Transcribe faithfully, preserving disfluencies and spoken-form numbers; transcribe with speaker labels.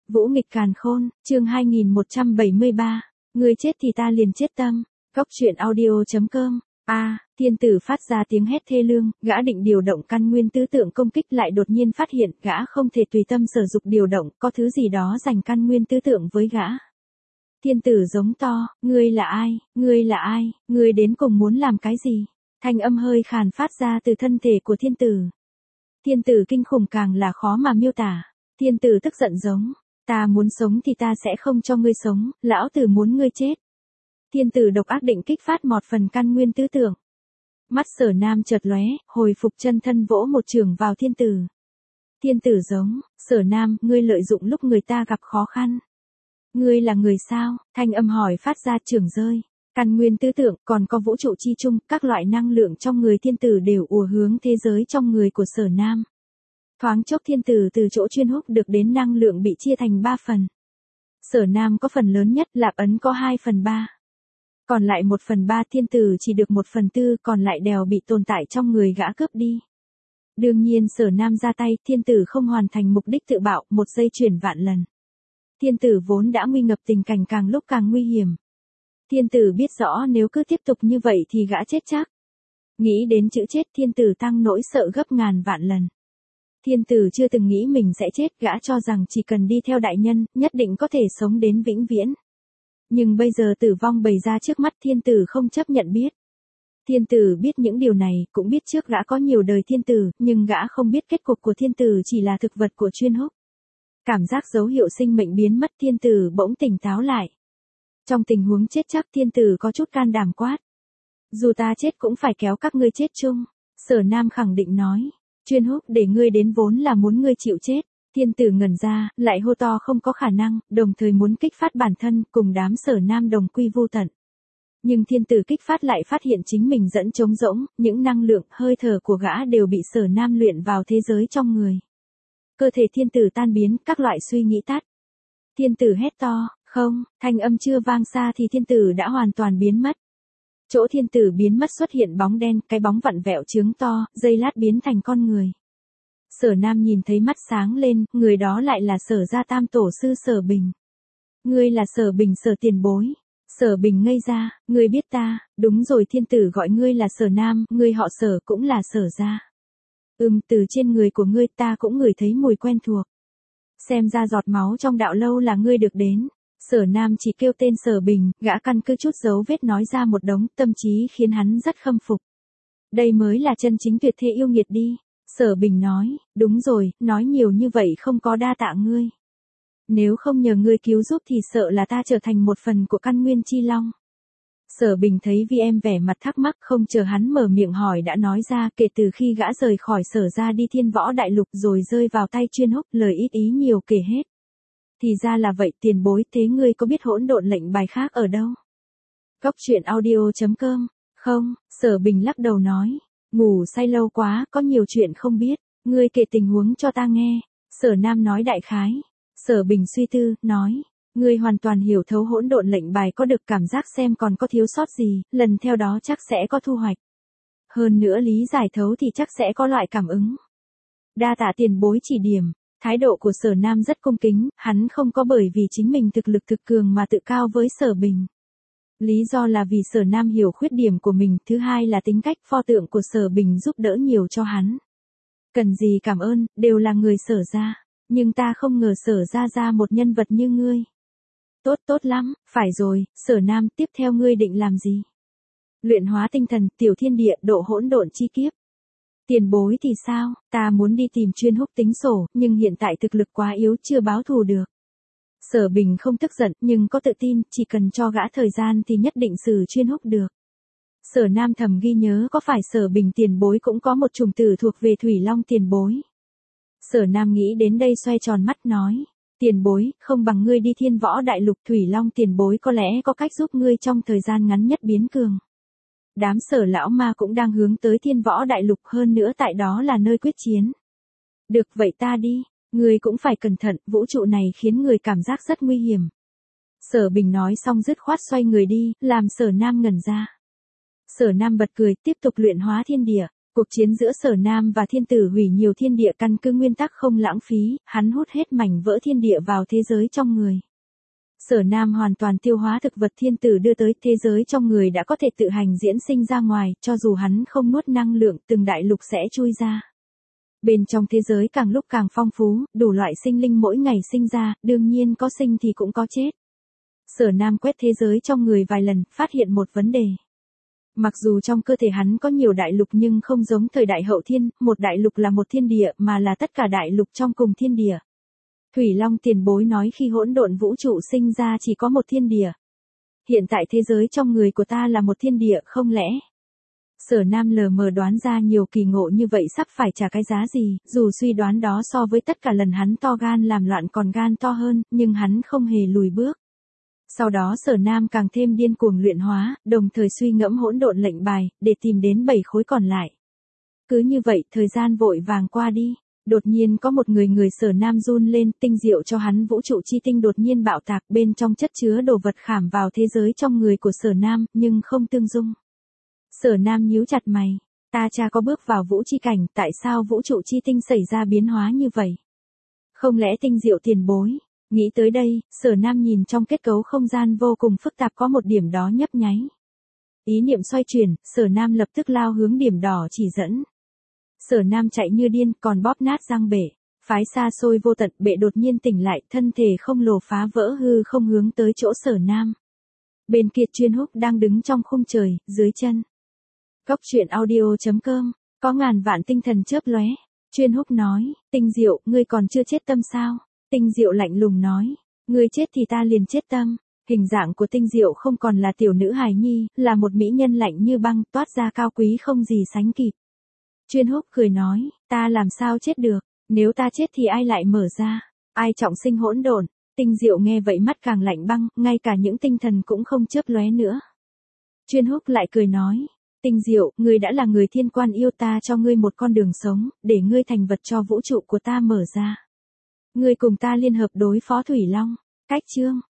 Speaker 1: Vũ nghịch càn khôn, chương hai nghìn một trăm bảy mươi ba. Ngươi chết thì ta liền chết tâm. Góc truyện audio chấm com. A, à, thiên tử phát ra tiếng hét thê lương, gã định điều động căn nguyên tứ tượng công kích lại đột nhiên phát hiện gã không thể tùy tâm sở dục điều động, có thứ gì đó giành căn nguyên tứ tượng với gã. Thiên tử giống to, ngươi là ai, ngươi là ai, ngươi đến cùng muốn làm cái gì? Thanh âm hơi khàn phát ra từ thân thể của thiên tử. Thiên tử kinh khủng càng là khó mà miêu tả. Thiên tử tức giận giống, ta muốn sống thì ta sẽ không cho ngươi sống, lão tử muốn ngươi chết. Thiên tử độc ác định kích phát một phần căn nguyên tứ tượng. Mắt Sở Nam chợt lóe, hồi phục chân thân vỗ một trường vào thiên tử. Thiên tử giống, Sở Nam, ngươi lợi dụng lúc người ta gặp khó khăn. Ngươi là người sao? Thanh âm hỏi phát ra trường rơi. Căn nguyên tứ tượng, còn có vũ trụ chi chung, các loại năng lượng trong người thiên tử đều ùa hướng thế giới trong người của Sở Nam. Thoáng chốc thiên tử từ chỗ chuyên húc được đến năng lượng bị chia thành ba phần. Sở Nam có phần lớn nhất, Lạp Ấn có hai phần ba. Còn lại một phần ba thiên tử chỉ được một phần tư, còn lại đều bị tồn tại trong người gã cướp đi. Đương nhiên Sở Nam ra tay, thiên tử không hoàn thành mục đích tự bạo, một giây chuyển vạn lần. Thiên tử vốn đã nguy ngập tình cảnh càng lúc càng nguy hiểm. Thiên tử biết rõ nếu cứ tiếp tục như vậy thì gã chết chắc. Nghĩ đến chữ chết thiên tử tăng nỗi sợ gấp ngàn vạn lần. Thiên tử chưa từng nghĩ mình sẽ chết, gã cho rằng chỉ cần đi theo đại nhân, nhất định có thể sống đến vĩnh viễn. Nhưng bây giờ tử vong bày ra trước mắt thiên tử không chấp nhận biết. Thiên tử biết những điều này, cũng biết trước gã có nhiều đời thiên tử, nhưng gã không biết kết cục của thiên tử chỉ là thực vật của chuyên húc. Cảm giác dấu hiệu sinh mệnh biến mất thiên tử bỗng tỉnh táo lại. Trong tình huống chết chắc thiên tử có chút can đảm quát. Dù ta chết cũng phải kéo các ngươi chết chung. Sở Nam khẳng định nói. Chuyên húc để ngươi đến vốn là muốn ngươi chịu chết. Thiên tử ngẩn ra, lại hô to không có khả năng, đồng thời muốn kích phát bản thân, cùng đám Sở Nam đồng quy vô tận. Nhưng thiên tử kích phát lại phát hiện chính mình dẫn trống rỗng, những năng lượng, hơi thở của gã đều bị Sở Nam luyện vào thế giới trong người. Cơ thể thiên tử tan biến, các loại suy nghĩ tắt. Thiên tử hét to, không, thanh âm chưa vang xa thì thiên tử đã hoàn toàn biến mất. Chỗ thiên tử biến mất xuất hiện bóng đen, cái bóng vặn vẹo trướng to, giây lát biến thành con người. Sở Nam nhìn thấy mắt sáng lên, người đó lại là Sở gia tam tổ sư Sở Bình. Ngươi là Sở Bình Sở tiền bối. Sở Bình ngây ra, ngươi biết ta, đúng rồi thiên tử gọi ngươi là Sở Nam, ngươi họ Sở cũng là Sở gia. Ừm, từ trên người của ngươi ta cũng ngửi thấy mùi quen thuộc. Xem ra giọt máu trong đạo lâu là ngươi được đến. Sở Nam chỉ kêu tên Sở Bình, gã căn cứ chút dấu vết nói ra một đống, tâm trí khiến hắn rất khâm phục. Đây mới là chân chính tuyệt thế yêu nghiệt đi. Sở Bình nói, đúng rồi, nói nhiều như vậy không có đa tạ ngươi. Nếu không nhờ ngươi cứu giúp thì sợ là ta trở thành một phần của căn nguyên chi long. Sở Bình thấy vi em vẻ mặt thắc mắc, không chờ hắn mở miệng hỏi đã nói ra, kể từ khi gã rời khỏi Sở ra đi Thiên Võ Đại Lục rồi rơi vào tay chuyên húc, lời ít ý nhiều kể hết. Thì ra là vậy, tiền bối, thế ngươi có biết hỗn độn lệnh bài khác ở đâu? Góc truyện audio chấm com. Không, Sở Bình lắc đầu nói, ngủ say lâu quá, có nhiều chuyện không biết, ngươi kể tình huống cho ta nghe. Sở Nam nói đại khái. Sở Bình suy tư, nói, ngươi hoàn toàn hiểu thấu hỗn độn lệnh bài, có được cảm giác xem còn có thiếu sót gì, lần theo đó chắc sẽ có thu hoạch. Hơn nữa lý giải thấu thì chắc sẽ có loại cảm ứng. Đa tạ tiền bối chỉ điểm. Thái độ của Sở Nam rất cung kính, hắn không có bởi vì chính mình thực lực thực cường mà tự cao với Sở Bình. Lý do là vì Sở Nam hiểu khuyết điểm của mình, thứ hai là tính cách pho tượng của Sở Bình giúp đỡ nhiều cho hắn. Cần gì cảm ơn, đều là người Sở gia, nhưng ta không ngờ Sở gia ra một nhân vật như ngươi. Tốt tốt lắm, phải rồi, Sở Nam, tiếp theo ngươi định làm gì? Luyện hóa tinh thần, tiểu thiên địa, độ hỗn độn chi kiếp. Tiền bối thì sao, ta muốn đi tìm chuyên húc tính sổ, nhưng hiện tại thực lực quá yếu chưa báo thù được. Sở Bình không tức giận, nhưng có tự tin, chỉ cần cho gã thời gian thì nhất định xử chuyên húc được. Sở Nam thầm ghi nhớ có phải Sở Bình tiền bối cũng có một chủng tử thuộc về Thủy Long tiền bối. Sở Nam nghĩ đến đây xoay tròn mắt nói, tiền bối, không bằng ngươi đi Thiên Võ Đại Lục, Thủy Long tiền bối có lẽ có cách giúp ngươi trong thời gian ngắn nhất biến cường. Đám Sở lão ma cũng đang hướng tới Thiên Võ Đại Lục, hơn nữa tại đó là nơi quyết chiến. Được vậy ta đi, ngươi cũng phải cẩn thận, vũ trụ này khiến người cảm giác rất nguy hiểm. Sở Bình nói xong dứt khoát xoay người đi, làm Sở Nam ngẩn ra. Sở Nam bật cười, tiếp tục luyện hóa thiên địa. Cuộc chiến giữa Sở Nam và thiên tử hủy nhiều thiên địa căn cứ nguyên tắc không lãng phí, hắn hút hết mảnh vỡ thiên địa vào thế giới trong người. Sở Nam hoàn toàn tiêu hóa thực vật thiên tử đưa tới, thế giới trong người đã có thể tự hành diễn sinh ra ngoài, cho dù hắn không nuốt năng lượng, từng đại lục sẽ chui ra. Bên trong thế giới càng lúc càng phong phú, đủ loại sinh linh mỗi ngày sinh ra, đương nhiên có sinh thì cũng có chết. Sở Nam quét thế giới trong người vài lần, phát hiện một vấn đề. Mặc dù trong cơ thể hắn có nhiều đại lục nhưng không giống thời đại hậu thiên, một đại lục là một thiên địa mà là tất cả đại lục trong cùng thiên địa. Thủy Long tiền bối nói khi hỗn độn vũ trụ sinh ra chỉ có một thiên địa. Hiện tại thế giới trong người của ta là một thiên địa không lẽ? Sở Nam lờ mờ đoán ra nhiều kỳ ngộ như vậy sắp phải trả cái giá gì, dù suy đoán đó so với tất cả lần hắn to gan làm loạn còn gan to hơn, nhưng hắn không hề lùi bước. Sau đó Sở Nam càng thêm điên cuồng luyện hóa, đồng thời suy ngẫm hỗn độn lệnh bài, để tìm đến bảy khối còn lại. Cứ như vậy, thời gian vội vàng qua đi. Đột nhiên có một người người Sở Nam run lên, tinh diệu cho hắn vũ trụ chi tinh đột nhiên bạo tạc, bên trong chất chứa đồ vật khảm vào thế giới trong người của Sở Nam, nhưng không tương dung. Sở Nam nhíu chặt mày, ta cha có bước vào vũ chi cảnh, tại sao vũ trụ chi tinh xảy ra biến hóa như vậy? Không lẽ tinh diệu tiền bối? Nghĩ tới đây, Sở Nam nhìn trong kết cấu không gian vô cùng phức tạp có một điểm đó nhấp nháy. Ý niệm xoay chuyển, Sở Nam lập tức lao hướng điểm đỏ chỉ dẫn. Sở Nam chạy như điên, còn bóp nát răng bể. Phái xa xôi vô tận, bệ đột nhiên tỉnh lại, thân thể không lồ phá vỡ hư không hướng tới chỗ Sở Nam. Bên kia Chuyên Húc đang đứng trong khung trời, dưới chân. Cốc truyện audio chấm com, có ngàn vạn tinh thần chớp lóe. Chuyên Húc nói, Tinh Diệu, ngươi còn chưa chết tâm sao? Tinh Diệu lạnh lùng nói, ngươi chết thì ta liền chết tâm. Hình dạng của Tinh Diệu không còn là tiểu nữ hài nhi, là một mỹ nhân lạnh như băng, toát ra cao quý không gì sánh kịp. Chuyên Húc cười nói, ta làm sao chết được, nếu ta chết thì ai lại mở ra, ai trọng sinh hỗn độn. Tinh Diệu nghe vậy mắt càng lạnh băng, ngay cả những tinh thần cũng không chớp lóe nữa. Chuyên Húc lại cười nói, Tinh Diệu, ngươi đã là người thiên quan yêu, ta cho ngươi một con đường sống, để ngươi thành vật cho vũ trụ của ta mở ra. Ngươi cùng ta liên hợp đối phó Thủy Long. Cách chương